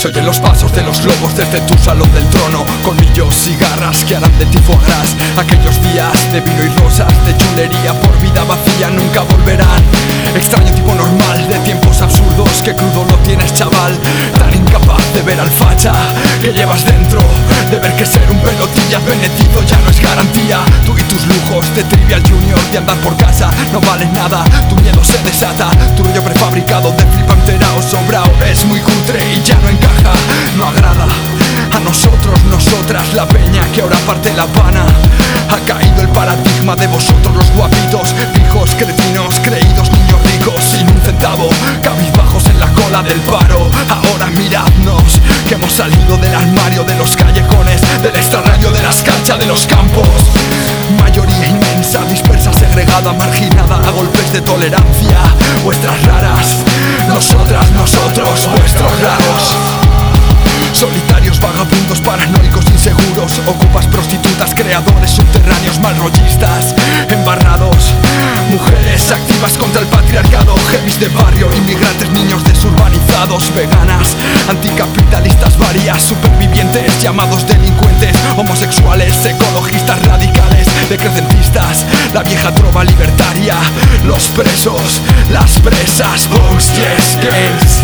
Se oyen los pasos de los lobos desde tu salón del trono, colmillos y garras que harán de ti foie gras. Aquellos días de vino y rosas, de chulería por vida vacía nunca volverán. Extraño tipo normal de tiempos absurdos, que crudo lo tienes, chaval. Tan incapaz de ver al facha que llevas dentro, de ver que ser un pelotilla advenecido ya no es garantía. Tú y tus lujos de Trivial Junior, de andar por casa, no vale nada. Tu miedo se desata, tu rollo prefabricado de flipantera o sobrao es muy cutre y ya no encaja, no agrada. A nosotros, nosotras, la peña que ahora parte la pana. Ha caído el paradigma de vosotros los guapitos, hijos cretinos, creídos niños ricos sin un centavo, cabizbajos en la cola del paro. Ahora miradnos, que hemos salido del armario de los callejones, del extrarradio de la escarcha de los campos. Mayoría inmensa, dispersa, segregada, marginada a golpes de tolerancia. Vuestras raras, nosotras, nosotros, vuestros raros. Solitarios, vagabundos, paranoicos, inseguros, ocupas prostitutas, creadores subterráneos, malrollistas, embarrados. Mujeres activas contra el patriarcado, heavies de barrio, inmigrantes, niños desurbanizados, veganas, anticapitalistas varias, supervivientes, llamados delincuentes, homosexuales, ecologistas radicales, decrecentistas, la vieja trova libertaria, los presos, las presas, post yes gays.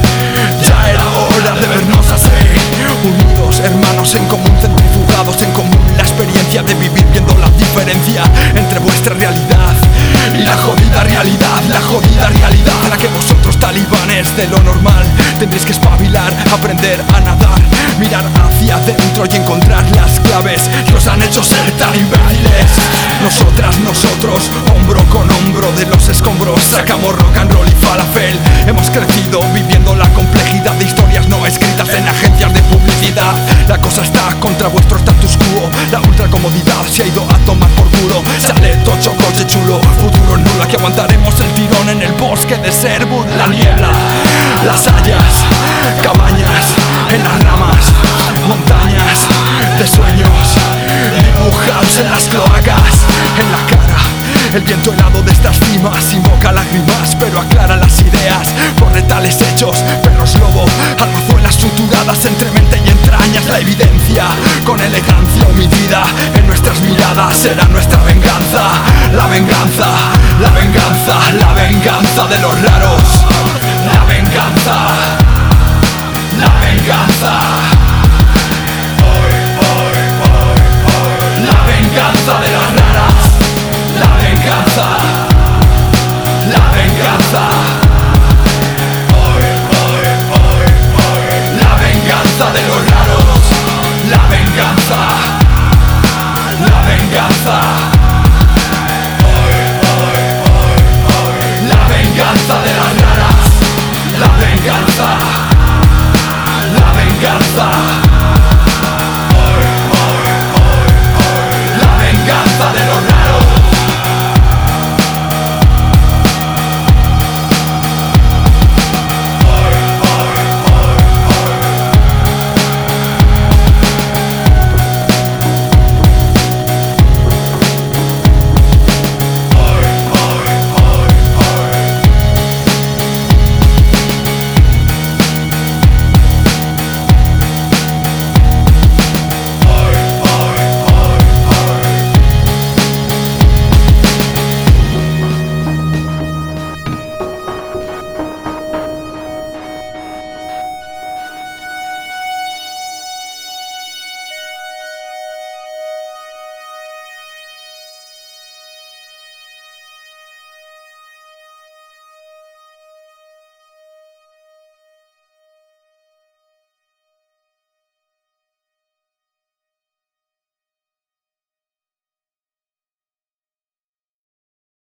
Ya era hora de vernos así, unidos, hermanos en común, centrifugados en común, la experiencia de vivir viendo la diferencia entre vuestra realidad y la jodida realidad, la jodida realidad a la que vosotros talibanes de lo normal tendréis que espabilar, aprender a nadar, mirar hacia adentro y encontrar las claves que os han hecho ser tan imbéciles. Nosotras, nosotros, hombro con hombro de los escombros, sacamos rock and roll y falafel. Hemos crecido viviendo la complejidad de historias no escritas en agencias de publicidad. La cosa está contra vuestro status quo, la ultracomodidad se ha ido a tomar por culo. Sale tocho, coche chulo, futuro nulo, aquí aguantaremos el tirón en el bosque de Sherwood, la niebla, las hayas, cabañas en las ramas, montañas de sueños dibujados en las cloacas, en la cara. El viento helado de estas cimas invoca lágrimas, pero aclara las ideas por letales hechos. Perros lobo, almazuelas suturadas entre mente y entrañas. La evidencia, con elegancia humillada en nuestras miradas, será nuestra venganza. La venganza, la venganza, la venganza de los raros. La venganza, la venganza. La venganza de las raras. La venganza, la venganza. La venganza de los